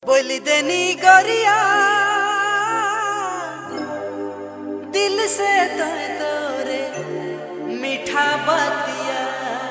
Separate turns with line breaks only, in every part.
बोली देनी गोरिया दिल से तो तोरे मीठा बतिया।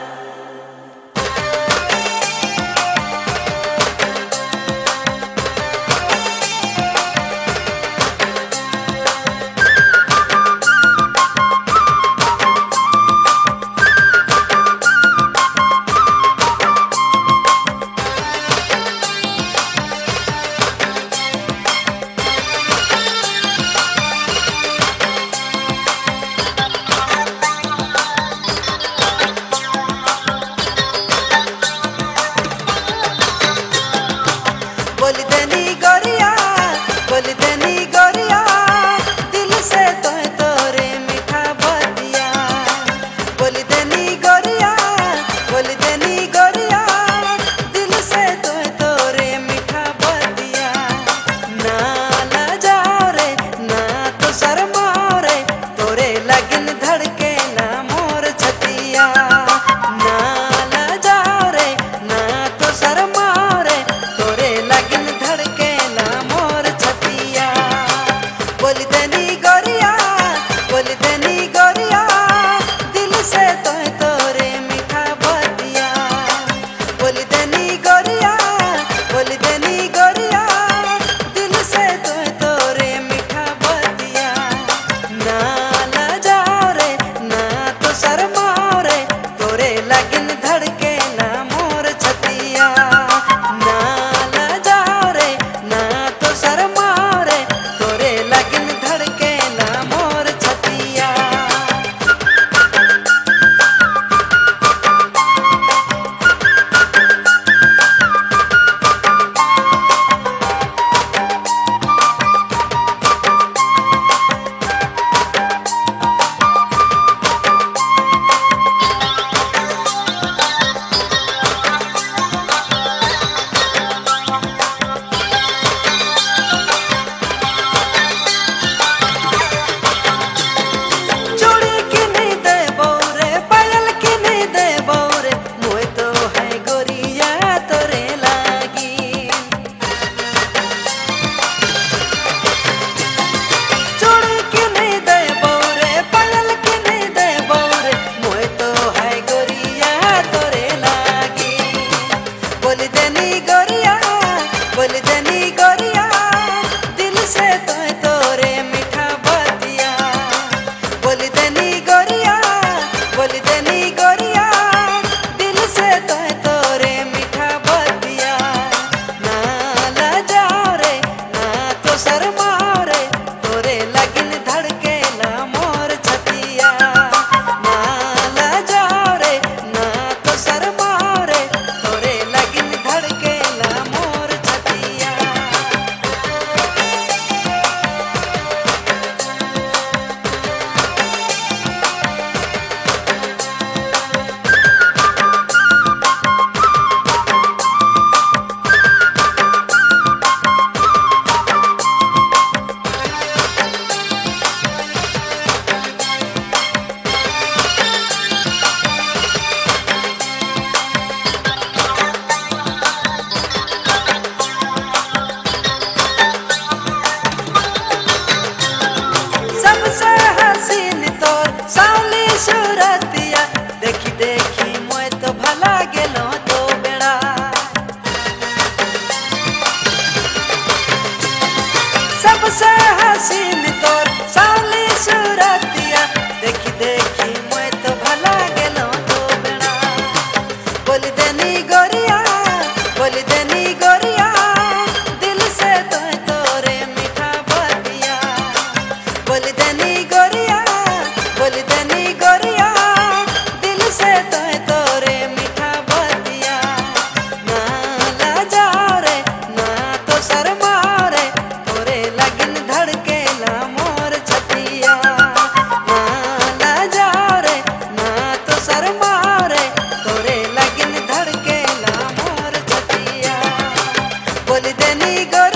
बोल देनी गोरिया बोल देनी गोरिया दिल से तो तोरे मीठा बतिया। बोल देनी गोरिया बोल देनी गोरिया दिल से तो तोरे मीठा बतिया। ना लजाओ रे ना तो शर्माओ रे तोरे लगन धड़के ना मोर छतिया। ना लजाओ रे ना तो शर्माओ रे तोरे लगन धड़के ना मोर छतिया। बोल देनी गोरिया बोल देनी गोरिया दिल से तो तोरे मीठा बतिया। बोल देनी गोरिया बोल देनी गोरिया दिल से तो तोरे मीठा बतिया। ना लजाओ रे ना तो शर्माओ रे तोरे लगन धड़के ना मोर छतिया। ना लजाओ रे ना तो शर्माओ रे तोरे लगन धड़के ना मोर छतिया। चूड़ी किनी दे बौरे पायल किनी दे बौरे मोय तो है गोरिया तोरे लागी। चूड़ी किनी दे बौरे पायल किनी दे बौरे मोय तो है गोरिया तोरे लागी। बोल देनी गोरिया बोल देनी गोरिया दिल से तो तोरे मीठा बतिया। बोल देनी गोरिया बोल देनी गोरिया दिल से तो तोरे मीठा बतिया। ना लजाओ रे ना तो शर्माओ रे तोरे लगन धड़के ना मोर छतिया। ना लजाओ रे ना तो शर्माओ रे तोरे लगन धड़के ना मोर छतिया। सबसे हसीन तोर सावली सूरतिया देखी देखी मोय तो भला गेलो तो बेड़ा। सबसे हसीन तोर सावली सूरतिया देखी देखी मोय तो भला गेलो तो बेड़ा। बोल देनी गोरिया बोल देनी गोरिया दिल से तो तोरे मीठा बतिया। बोल देनी गोरिया बोल देनी गोरिया दिल से तो तोरे मीठा बतिया। ना लजाओ रे ना तो शर्माओ रे तोरे लगन धड़के ना मोर छतिया। ना लजाओ रे ना तो शर्माओ रे तोरे लगन धड़के ना मोर छतिया। बोल देनी